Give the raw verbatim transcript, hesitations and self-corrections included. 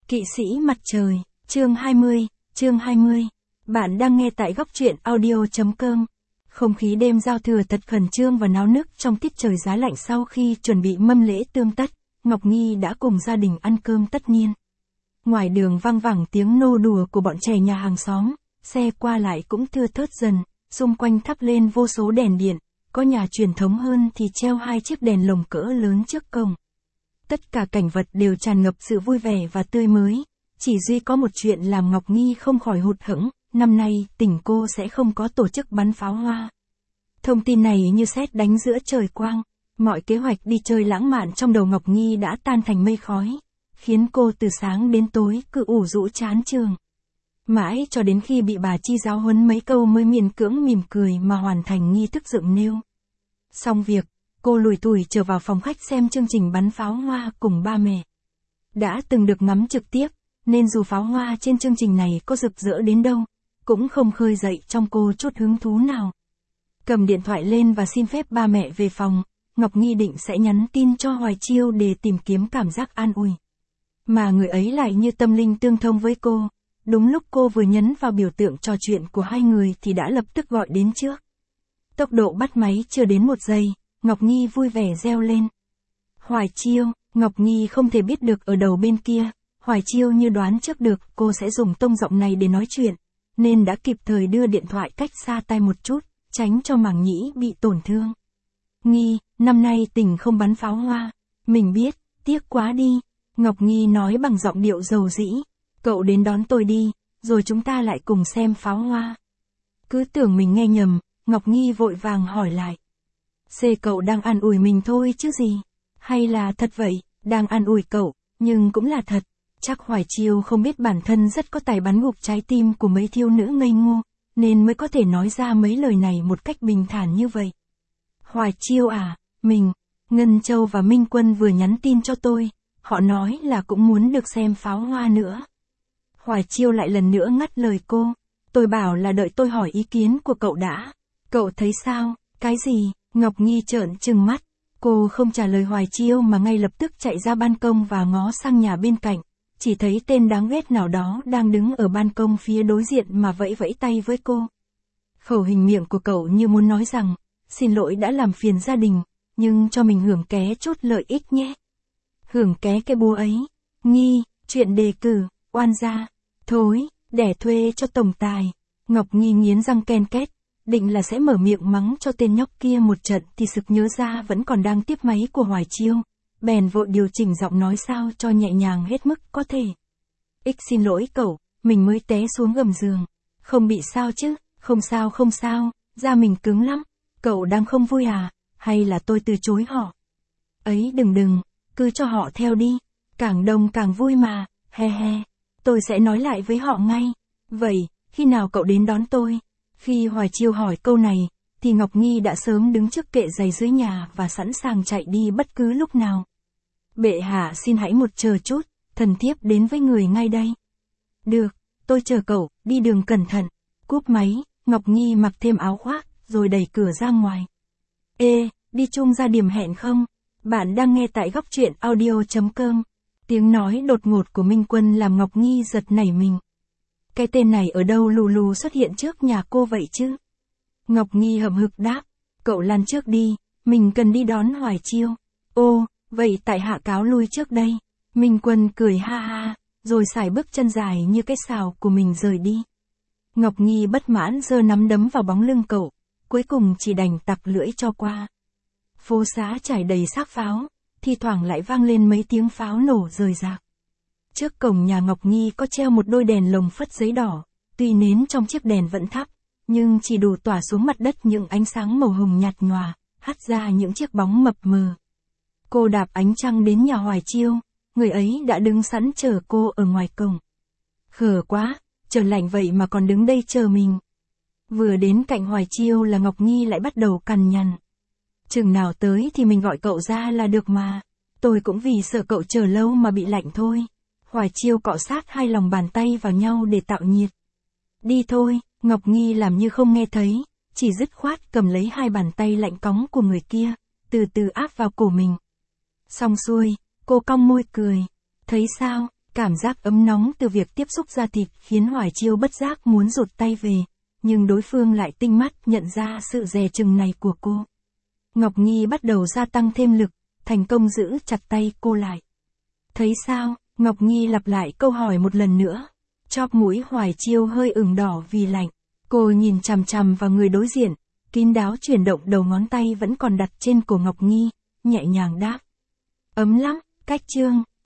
Kỵ sĩ mặt trời, chương hai mươi, chương hai mươi. Bạn đang nghe tại góc truyện audio.com. Không khí đêm giao thừa thật khẩn trương và náo nức trong tiết trời giá lạnh. Sau khi chuẩn bị mâm lễ tương tất, Ngọc Nhi đã cùng gia đình ăn cơm tất niên. Ngoài đường vang vẳng tiếng nô đùa của bọn trẻ nhà hàng xóm, xe qua lại cũng thưa thớt dần, xung quanh thắp lên vô số đèn điện, có nhà truyền thống hơn thì treo hai chiếc đèn lồng cỡ lớn trước cổng. Tất cả cảnh vật đều tràn ngập sự vui vẻ và tươi mới, chỉ duy có một chuyện làm Ngọc Nhi không khỏi hụt hẫng, năm nay tỉnh cô sẽ không có tổ chức bắn pháo hoa. Thông tin này như sét đánh giữa trời quang, mọi kế hoạch đi chơi lãng mạn trong đầu Ngọc Nhi đã tan thành mây khói, khiến cô từ sáng đến tối cứ ủ rũ chán trường. Mãi cho đến khi bị bà Chi giáo huấn mấy câu mới miễn cưỡng mỉm cười mà hoàn thành nghi thức dựng nêu. Xong việc, cô lủi thủi trở vào phòng khách xem chương trình bắn pháo hoa cùng ba mẹ. Đã từng được ngắm trực tiếp, nên dù pháo hoa trên chương trình này có rực rỡ đến đâu, cũng không khơi dậy trong cô chút hứng thú nào. Cầm điện thoại lên và xin phép ba mẹ về phòng, Ngọc Nhi định sẽ nhắn tin cho Hoài Chiêu để tìm kiếm cảm giác an ủi. Mà người ấy lại như tâm linh tương thông với cô, đúng lúc cô vừa nhấn vào biểu tượng trò chuyện của hai người thì đã lập tức gọi đến trước. Tốc độ bắt máy chưa đến một giây, Ngọc Nhi vui vẻ reo lên. Hoài Chiêu, Ngọc Nhi không thể biết được ở đầu bên kia, Hoài Chiêu như đoán trước được cô sẽ dùng tông giọng này để nói chuyện, nên đã kịp thời đưa điện thoại cách xa tai một chút, tránh cho màng nhĩ bị tổn thương. Nhi, năm nay tỉnh không bắn pháo hoa, mình biết, tiếc quá đi, Ngọc Nhi nói bằng giọng điệu dầu dĩ, cậu đến đón tôi đi, rồi chúng ta lại cùng xem pháo hoa. Cứ tưởng mình nghe nhầm, Ngọc Nhi vội vàng hỏi lại. C cậu đang an ủi mình thôi chứ gì? Hay là thật vậy, đang an ủi cậu, nhưng cũng là thật. Chắc Hoài Chiêu không biết bản thân rất có tài bắn gục trái tim của mấy thiếu nữ ngây ngô, nên mới có thể nói ra mấy lời này một cách bình thản như vậy. Hoài Chiêu à, mình, Ngân Châu và Minh Quân vừa nhắn tin cho tôi, họ nói là cũng muốn được xem pháo hoa nữa. Hoài Chiêu lại lần nữa ngắt lời cô, tôi bảo là đợi tôi hỏi ý kiến của cậu đã. Cậu thấy sao, cái gì? Ngọc Nhi trợn trừng mắt, cô không trả lời Hoài Chiêu mà ngay lập tức chạy ra ban công và ngó sang nhà bên cạnh, chỉ thấy tên đáng ghét nào đó đang đứng ở ban công phía đối diện mà vẫy vẫy tay với cô. Khẩu hình miệng của cậu như muốn nói rằng, xin lỗi đã làm phiền gia đình, nhưng cho mình hưởng ké chút lợi ích nhé. Hưởng ké cái búa ấy, Nhi, chuyện đề cử, oan gia, thối, đẻ thuê cho tổng tài. Ngọc Nhi nghiến răng ken két, định là sẽ mở miệng mắng cho tên nhóc kia một trận thì sực nhớ ra vẫn còn đang tiếp máy của Hoài Chiêu, bèn vội điều chỉnh giọng nói sao cho nhẹ nhàng hết mức có thể. Ích xin lỗi cậu, mình mới té xuống gầm giường. Không bị sao chứ, không sao không sao, da mình cứng lắm. Cậu đang không vui à, hay là tôi từ chối họ? Ấy đừng đừng, cứ cho họ theo đi, càng đông càng vui mà, he he, tôi sẽ nói lại với họ ngay. Vậy, khi nào cậu đến đón tôi? Khi Hoài Chiêu hỏi câu này, thì Ngọc Nhi đã sớm đứng trước kệ giày dưới nhà và sẵn sàng chạy đi bất cứ lúc nào. Bệ hạ xin hãy một chờ chút, thần thiếp đến với người ngay đây. Được, tôi chờ cậu, đi đường cẩn thận. Cúp máy, Ngọc Nhi mặc thêm áo khoác, rồi đẩy cửa ra ngoài. Ê, đi chung ra điểm hẹn không? Bạn đang nghe tại góc truyện audio.com. Tiếng nói đột ngột của Minh Quân làm Ngọc Nhi giật nảy mình. Cái tên này ở đâu lù lù xuất hiện trước nhà cô vậy chứ? Ngọc Nhi hậm hực đáp, cậu lăn trước đi, mình cần đi đón Hoài Chiêu. Ô, vậy tại hạ cáo lui trước đây. Minh Quân cười ha ha, rồi sải bước chân dài như cái sào của mình rời đi. Ngọc Nhi bất mãn giơ nắm đấm vào bóng lưng cậu, cuối cùng chỉ đành tặc lưỡi cho qua. Phố xá trải đầy xác pháo, thi thoảng lại vang lên mấy tiếng pháo nổ rời rạc. Trước cổng nhà Ngọc Nhi có treo một đôi đèn lồng phất giấy đỏ, tuy nến trong chiếc đèn vẫn thắp, nhưng chỉ đủ tỏa xuống mặt đất những ánh sáng màu hồng nhạt nhòa, hắt ra những chiếc bóng mập mờ. Cô đạp ánh trăng đến nhà Hoài Chiêu, người ấy đã đứng sẵn chờ cô ở ngoài cổng. Khờ quá, trời lạnh vậy mà còn đứng đây chờ mình. Vừa đến cạnh Hoài Chiêu là Ngọc Nhi lại bắt đầu cằn nhằn. Chừng nào tới thì mình gọi cậu ra là được mà, tôi cũng vì sợ cậu chờ lâu mà bị lạnh thôi. Hoài Chiêu cọ sát hai lòng bàn tay vào nhau để tạo nhiệt. Đi thôi, Ngọc Nhi làm như không nghe thấy, chỉ dứt khoát cầm lấy hai bàn tay lạnh cóng của người kia, từ từ áp vào cổ mình. Xong xuôi, cô cong môi cười. Thấy sao, Cảm giác ấm nóng từ việc tiếp xúc da thịt khiến Hoài Chiêu bất giác muốn rụt tay về, nhưng đối phương lại tinh mắt nhận ra sự dè chừng này của cô. Ngọc Nhi bắt đầu gia tăng thêm lực, thành công giữ chặt tay cô lại. Thấy sao? Ngọc Nhi lặp lại câu hỏi một lần nữa. Chóp mũi Hoài Chiêu hơi ửng đỏ vì lạnh. Cô nhìn chằm chằm vào người đối diện, kín đáo chuyển động đầu ngón tay vẫn còn đặt trên cổ Ngọc Nhi, nhẹ nhàng đáp. Ấm lắm, Cách Trương.